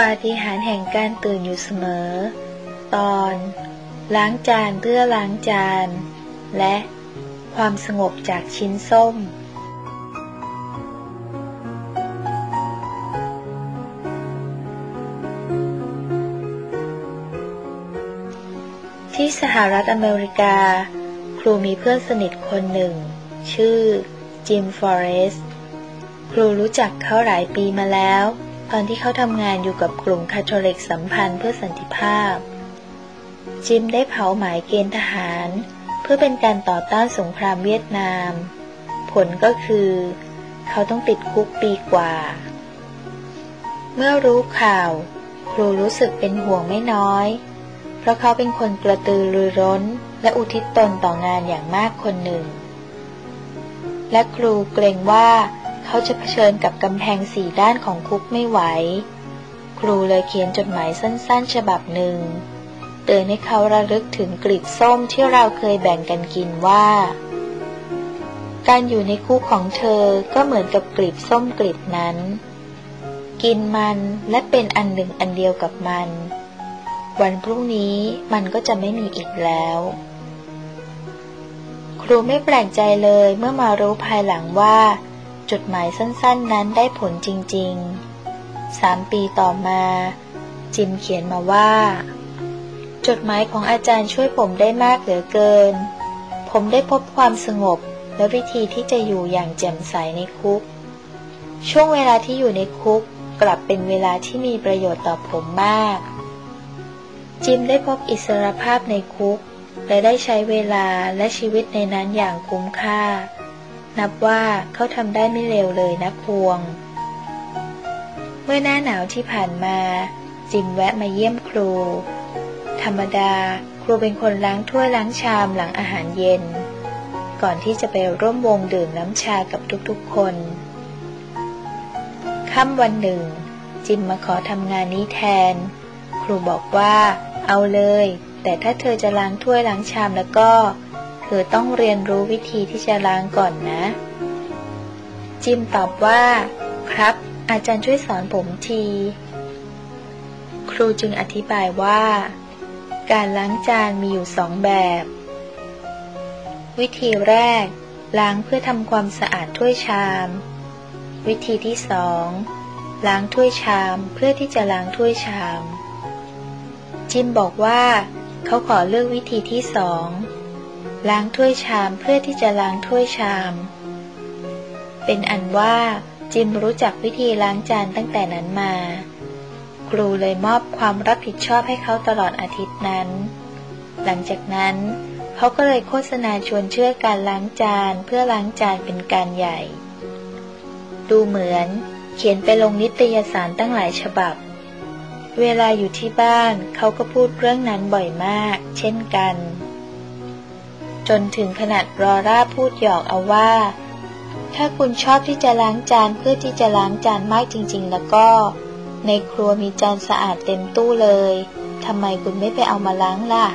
าฏิหาริย์แห่งการตื่นอยู่เสมอตอนล้างจานเพื่อล้างจานและความสงบจากชิ้นส้มที่สหรัฐอเมริกาครูมีเพื่อนสนิทคนหนึ่งชื่อจิมฟอเรสต์ครูรู้จักเขาหลายปีมาแล้วตอนที่เขาทำงานอยู่กับกลุ่มคาทอลิกสัมพันธ์เพื่อสันติภาพจิมได้เผาหมายเกณฑ์ทหารเพื่อเป็นการต่อต้านสงครามเวียดนามผลก็คือเขาต้องติดคุกปีกว่าเมื่อรู้ข่าวครูรู้สึกเป็นห่วงไม่น้อยเพราะเขาเป็นคนกระตือรือร้นและอุทิศตนต่องานอย่างมากคนหนึ่งและครูเกรงว่าเขาจะเผชิญกับกำแพงสี่ด้านของคุกไม่ไหวครูเลยเขียนจดหมายสั้นๆฉบับหนึ่งเตือนให้เขาระลึกถึงกลีบส้มที่เราเคยแบ่งกันกินว่าการอยู่ในคุกของเธอก็เหมือนกับกลีบส้มกลีบนั้นกินมันและเป็นอันหนึ่งอันเดียวกับมันวันพรุ่งนี้มันก็จะไม่มีอีกแล้วครูไม่แปลกใจเลยเมื่อมารู้ภายหลังว่าจดหมายสั้นๆนั้นได้ผลจริงๆ3 ปีต่อมาจิมเขียนมาว่าจดหมายของอาจารย์ช่วยผมได้มากเหลือเกินผมได้พบความสงบและวิธีที่จะอยู่อย่างแจ่มใสในคุกช่วงเวลาที่อยู่ในคุกกลับเป็นเวลาที่มีประโยชน์ต่อผมมากจิมได้พบอิสรภาพในคุกและได้ใช้เวลาและชีวิตในนั้นอย่างคุ้มค่านับว่าเขาทำได้ไม่เลวเลยนะพวงเมื่อหน้าหนาวที่ผ่านมาจิมแวะมาเยี่ยมครูธรรมดาครูเป็นคนล้างถ้วยล้างชามหลังอาหารเย็นก่อนที่จะไปร่วมวงดื่มน้ำชากับทุกๆคนค่ำวันหนึ่งจิมมาขอทำงานนี้แทนครูบอกว่าเอาเลยแต่ถ้าเธอจะล้างถ้วยล้างชามแล้วก็เธอต้องเรียนรู้วิธีที่จะล้างก่อนนะจิมตอบว่าครับอาจารย์ช่วยสอนผมทีครูจึงอธิบายว่าการล้างจานมีอยู่2 แบบวิธีแรกล้างเพื่อทำความสะอาดถ้วยชามวิธีที่2ล้างถ้วยชามเพื่อที่จะล้างถ้วยชามจิมบอกว่าเขาขอเลือกวิธีที่2ล้างถ้วยชามเพื่อที่จะล้างถ้วยชามเป็นอันว่าจิมรู้จักวิธีล้างจานตั้งแต่นั้นมาครูเลยมอบความรับผิดชอบให้เขาตลอดอาทิตย์นั้นหลังจากนั้นเขาก็เลยโฆษณาชวนเชื่อการล้างจานเพื่อล้างจานเป็นการใหญ่ดูเหมือนเขียนไปลงนิตยสารตั้งหลายฉบับเวลาอยู่ที่บ้านเขาก็พูดเรื่องนั้นบ่อยมากเช่นกันจนถึงขนาดรอร่าพูดหยอกเอาว่าถ้าคุณชอบที่จะล้างจานเพื่อที่จะล้างจานมากจริงๆแล้วก็ในครัวมีจานสะอาดเต็มตู้เลยทำไมคุณไม่ไปเอามาล้างล่ะ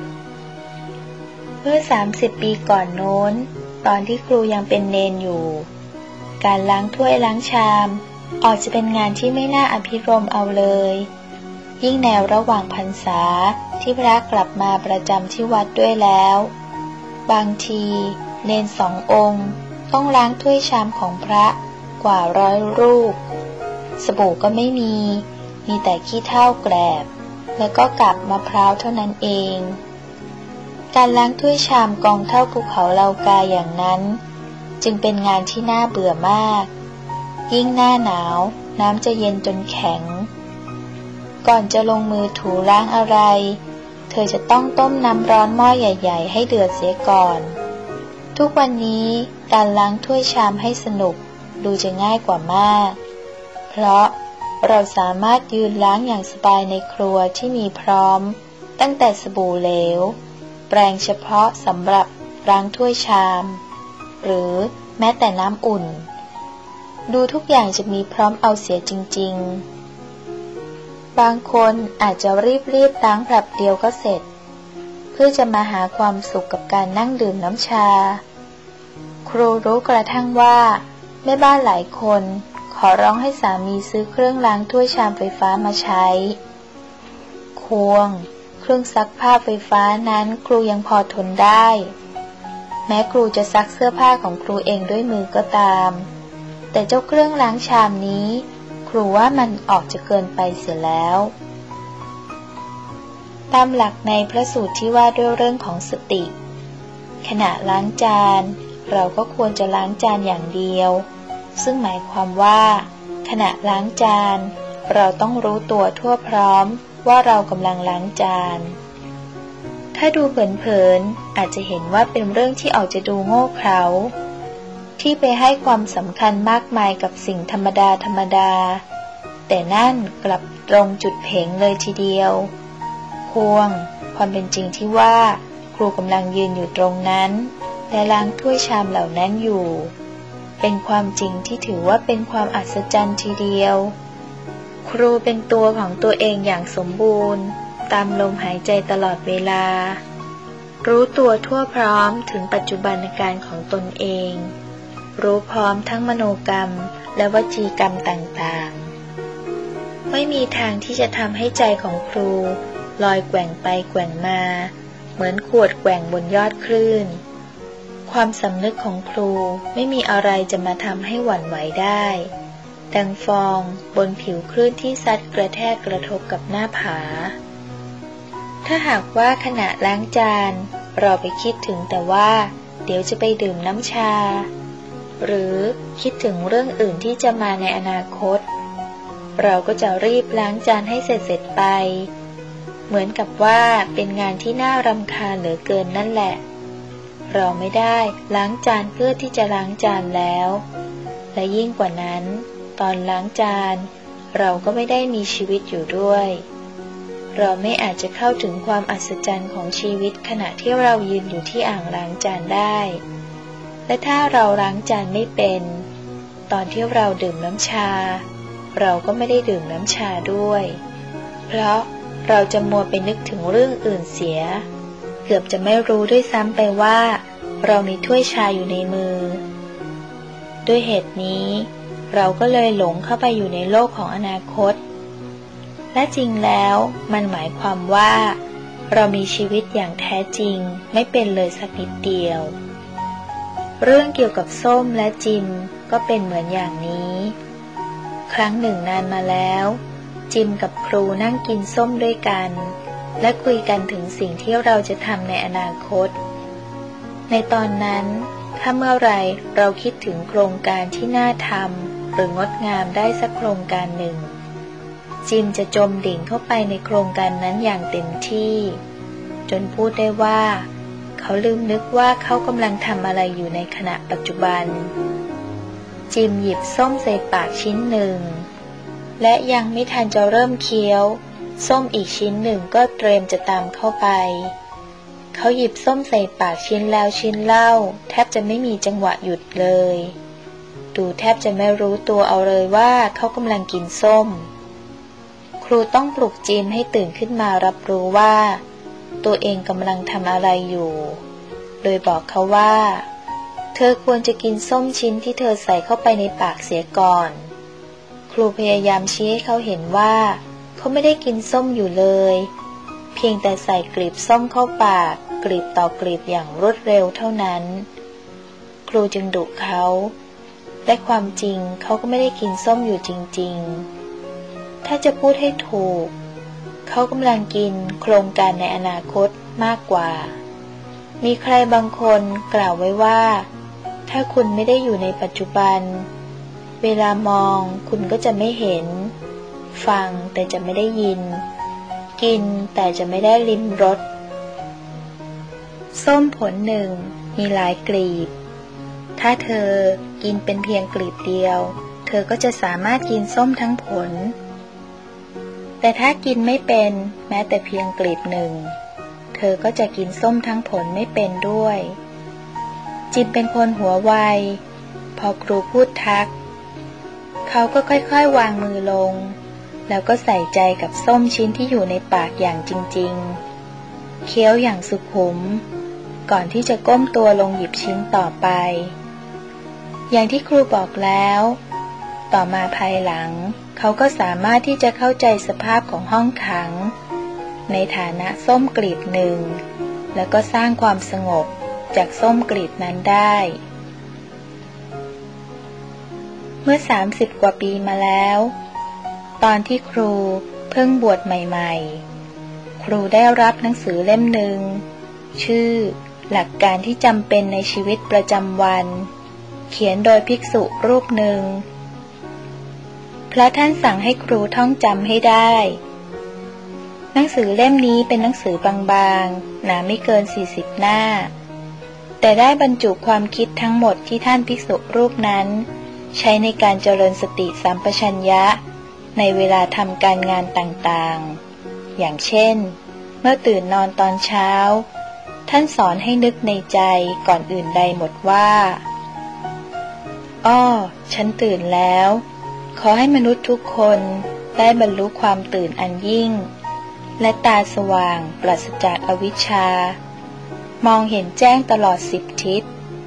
เมื่อ30 ปีก่อนโน้นตอนที่ครูยังเป็นเนนอยู่การล้างถ้วยล้างชามออกจะเป็นงานที่ไม่น่าอภิรมย์เอาเลยยิ่งแนวระหว่างพรรษาที่พระกลับมาประจำที่วัดด้วยแล้วบางทีเนน2 องค์ต้องล้างถ้วยชามของพระกว่า100 รูปสบู่ก็ไม่มีแต่ขี้เถ้าแกลบแล้วก็กาบมะพร้าวเท่านั้นเองการล้างถ้วยชามกองเท่าภูเขาเหล่ากาอย่างนั้นจึงเป็นงานที่น่าเบื่อมากยิ่งหน้าหนาวน้ำจะเย็นจนแข็งก่อนจะลงมือถูล้างอะไรเธอจะต้องต้มน้ำร้อนหม้อใหญ่ๆให้เดือดเสียก่อนทุกวันนี้การล้างถ้วยชามให้สนุกดูจะง่ายกว่ามากเพราะเราสามารถยืนล้างอย่างสบายในครัวที่มีพร้อมตั้งแต่สบู่เหลวแปรงเฉพาะสำหรับล้างถ้วยชามหรือแม้แต่น้ำอุ่นดูทุกอย่างจะมีพร้อมเอาเสียจริงๆบางคนอาจจะรีบล้างแป๊บเดียวก็เสร็จเพื่อจะมาหาความสุขกับการนั่งดื่มน้ำชาครูรู้กระทั่งว่าแม่บ้านหลายคนขขอร้องให้สามีซื้อเครื่องล้างถ้วยชามไฟฟ้ามาใช้ควงเครื่องซักผ้าไฟฟ้านั้นครูยังพอทนได้แม้ครูจะซักเสื้อผ้าของครูเองด้วยมือก็ตามแต่เจ้าเครื่องล้างชามนี้ครูว่ามันออกจะเกินไปเสียแล้วตามหลักในพระสูตรที่ว่าด้วยเรื่องของสติขณะล้างจานเราก็ควรจะล้างจานอย่างเดียวซึ่งหมายความว่าขณะล้างจานเราต้องรู้ตัวทั่วพร้อมว่าเรากำลังล้างจานถ้าดูเผินๆอาจจะเห็นว่าเป็นเรื่องที่ออกจะดูโง่เขลาที่ไปให้ความสำคัญมากมายกับสิ่งธรรมดาแต่นั่นกลับตรงจุดเพ่งเลยทีเดียวควงความเป็นจริงที่ว่าครูกำลังยืนอยู่ตรงนั้นและล้างถ้วยชามเหล่านั้นอยู่เป็นความจริงที่ถือว่าเป็นความอัศจรรย์ทีเดียวครูเป็นตัวของตัวเองอย่างสมบูรณ์ตามลมหายใจตลอดเวลารู้ตัวทั่วพร้อมถึงปัจจุบันการของตนเองรู้พร้อมทั้งมโนกรรมและวจีกรรมต่างๆไม่มีทางที่จะทำให้ใจของครูลอยแกว่งไปแกว่งมาเหมือนขวดแกว่งบนยอดคลื่นความสำนึกของครูไม่มีอะไรจะมาทำให้หวั่นไหวได้ดังฟองบนผิวคลื่นที่ซัดกระแทกกระทบกับหน้าผาถ้าหากว่าขณะล้างจานเราไปคิดถึงแต่ว่าเดี๋ยวจะไปดื่มน้ำชาหรือคิดถึงเรื่องอื่นที่จะมาในอนาคตเราก็จะรีบล้างจานให้เสร็จไปเหมือนกับว่าเป็นงานที่น่ารำคาญเหลือเกินนั่นแหละเราไม่ได้ล้างจานเพื่อที่จะล้างจานแล้วและยิ่งกว่านั้นตอนล้างจานเราก็ไม่ได้มีชีวิตอยู่ด้วยเราไม่อาจจะเข้าถึงความอัศจรรย์ของชีวิตขณะที่เรายืนอยู่ที่อ่างล้างจานได้และถ้าเราล้างจานไม่เป็นตอนที่เราดื่มน้ำชาเราก็ไม่ได้ดื่มน้ำชาด้วยเพราะเราจะมัวไปนึกถึงเรื่องอื่นเสียเกือบจะไม่รู้ด้วยซ้ำไปว่าเรามีถ้วยชาอยู่ในมือด้วยเหตุนี้เราก็เลยหลงเข้าไปอยู่ในโลกของอนาคตและจริงแล้วมันหมายความว่าเรามีชีวิตอย่างแท้จริงไม่เป็นเลยสักนิดเดียวเรื่องเกี่ยวกับส้มและจิมก็เป็นเหมือนอย่างนี้ครั้งหนึ่งนานมาแล้วจิมกับครูนั่งกินส้มด้วยกันและคุยกันถึงสิ่งที่เราจะทำในอนาคตในตอนนั้นถ้าเมื่อไรเราคิดถึงโครงการที่น่าทำหรืองดงามได้สักโครงการหนึ่งจิมจะจมดิ่งเข้าไปในโครงการนั้นอย่างเต็มที่จนพูดได้ว่าเขาลืมนึกว่าเขากำลังทำอะไรอยู่ในขณะปัจจุบันจิมหยิบส้มใส่ปากชิ้นหนึ่งและยังไม่ทันจะเริ่มเคี้ยวส้มอีกชิ้นหนึ่งก็เตรียมจะตามเข้าไปเขาหยิบส้มใส่ปากชิ้นแล้วชิ้นเล่าแทบจะไม่มีจังหวะหยุดเลยดูแทบจะไม่รู้ตัวเอาเลยว่าเขากำลังกินส้มครูต้องปลุกจิมให้ตื่นขึ้นมารับรู้ว่าตัวเองกำลังทำอะไรอยู่โดยบอกเขาว่าเธอควรจะกินส้มชิ้นที่เธอใส่เข้าไปในปากเสียก่อนครูพยายามชี้ให้เขาเห็นว่าเขาไม่ได้กินส้มอยู่เลยเพียงแต่ใส่กลีบส้มเข้าปากกลีบต่อกลีบอย่างรวดเร็วเท่านั้นครูจึงดุเขาแต่ความจริงเขาก็ไม่ได้กินส้มอยู่จริงๆถ้าจะพูดให้ถูกเขากำลังกินโครงการในอนาคตมากกว่ามีใครบางคนกล่าวไว้ว่าถ้าคุณไม่ได้อยู่ในปัจจุบันเวลามองคุณก็จะไม่เห็นฟังแต่จะไม่ได้ยินกินแต่จะไม่ได้ลิ้มรสส้มผลหนึ่งมีหลายกลีบถ้าเธอกินเป็นเพียงกลีบเดียวเธอก็จะสามารถกินส้มทั้งผลแต่ถ้ากินไม่เป็นแม้แต่เพียงกลีบหนึ่งเธอก็จะกินส้มทั้งผลไม่เป็นด้วยจิมเป็นคนหัวไวพอครูพูดทักเขาก็ค่อยๆวางมือลงแล้วก็ใส่ใจกับส้มชิ้นที่อยู่ในปากอย่างจริงๆเคี้ยวอย่างสุขุมก่อนที่จะก้มตัวลงหยิบชิ้นต่อไปอย่างที่ครูบอกแล้วต่อมาภายหลังเขาก็สามารถที่จะเข้าใจสภาพของห้องขังในฐานะส้มกลีบหนึ่งแล้วก็สร้างความสงบจากส้มกลีบนั้นได้เมื่อ30 กว่าปีมาแล้วตอนที่ครูเพิ่งบวชใหม่ๆครูได้รับหนังสือเล่มหนึ่งชื่อหลักการที่จำเป็นในชีวิตประจำวันเขียนโดยภิกษุรูปหนึ่งพระท่านสั่งให้ครูท่องจำให้ได้หนังสือเล่มนี้เป็นหนังสือบางๆหนาไม่เกิน40 หน้าแต่ได้บรรจุความคิดทั้งหมดที่ท่านภิกษุรูปนั้นใช้ในการเจริญสติสัมปชัญญะในเวลาทำการงานต่างๆอย่างเช่นเมื่อตื่นนอนตอนเช้าท่านสอนให้นึกในใจก่อนอื่นใดหมดว่าอ้อฉันตื่นแล้วขอให้มนุษย์ทุกคนได้บรรลุความตื่นอันยิ่งและตาสว่างปราศจากอวิชชามองเห็นแจ้งตลอด10 ทิศ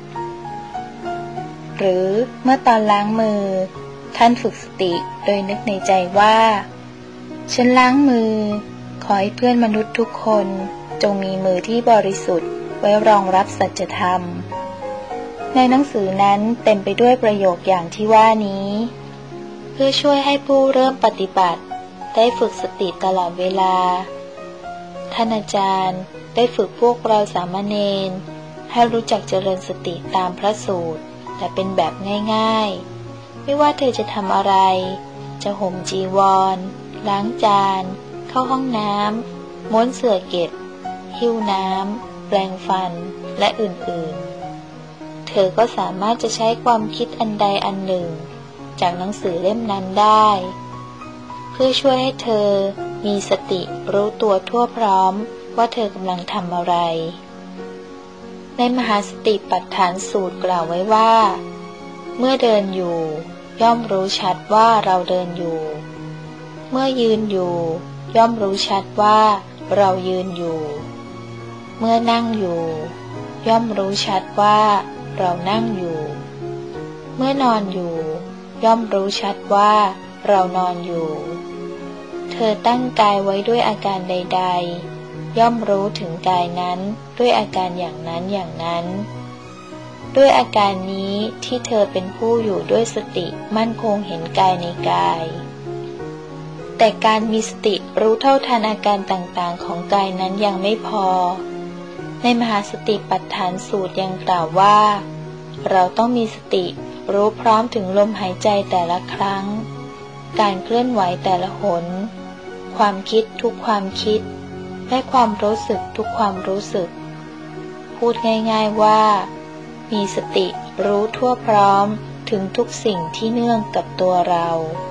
หรือเมื่อตอนล้างมือท่านฝึกสติโดยนึกในใจว่าฉันล้างมือขอให้เพื่อนมนุษย์ทุกคนจงมีมือที่บริสุทธิ์ไว้รองรับสัจธรรมในหนังสือนั้นเต็มไปด้วยประโยคอย่างที่ว่านี้เพื่อช่วยให้ผู้เริ่มปฏิบัติได้ฝึกสติตลอดเวลาท่านอาจารย์ได้ฝึกพวกเราสามเณรให้รู้จักเจริญสติตามพระสูตรแต่เป็นแบบง่ายๆไม่ว่าเธอจะทำอะไรจะห่มจีวรล้างจานเข้าห้องน้ำม้วนเสื่อเก็บหิ้วน้ำแปรงฟันและอื่นๆเธอก็สามารถจะใช้ความคิดอันใดอันหนึ่งจากหนังสือเล่มนั้นได้เพื่อช่วยให้เธอมีสติรู้ตัวทั่วพร้อมว่าเธอกำลังทำอะไรในมหาสติปัฏฐานสูตรกล่าวไว้ว่าเมื่อเดินอยู่ย่อมรู้ชัดว่าเราเดินอยู่เมื่อยืนอยู่ย่อมรู้ชัดว่าเรายืนอยู่เมื่อนั่งอยู่ย่อมรู้ชัดว่าเรานั่งอยู่เมื่อนอนอยู่ย่อมรู้ชัดว่าเรานอนอยู่เธอตั้งกายไว้ด้วยอาการใดๆย่อมรู้ถึงกายนั้นด้วยอาการอย่างนั้นอย่างนั้นด้วยอาการนี้ที่เธอเป็นผู้อยู่ด้วยสติมั่นคงเห็นกายในกายแต่การมีสติรู้เท่าทันอาการต่างๆของกายนั้นยังไม่พอในมหาสติปัฏฐานสูตรยังกล่าวว่าเราต้องมีสติรู้พร้อมถึงลมหายใจแต่ละครั้งการเคลื่อนไหวแต่ละหนความคิดทุกความคิดและความรู้สึกทุกความรู้สึกพูดง่ายๆว่ามีสติรู้ทั่วพร้อมถึงทุกสิ่งที่เนื่องกับตัวเรา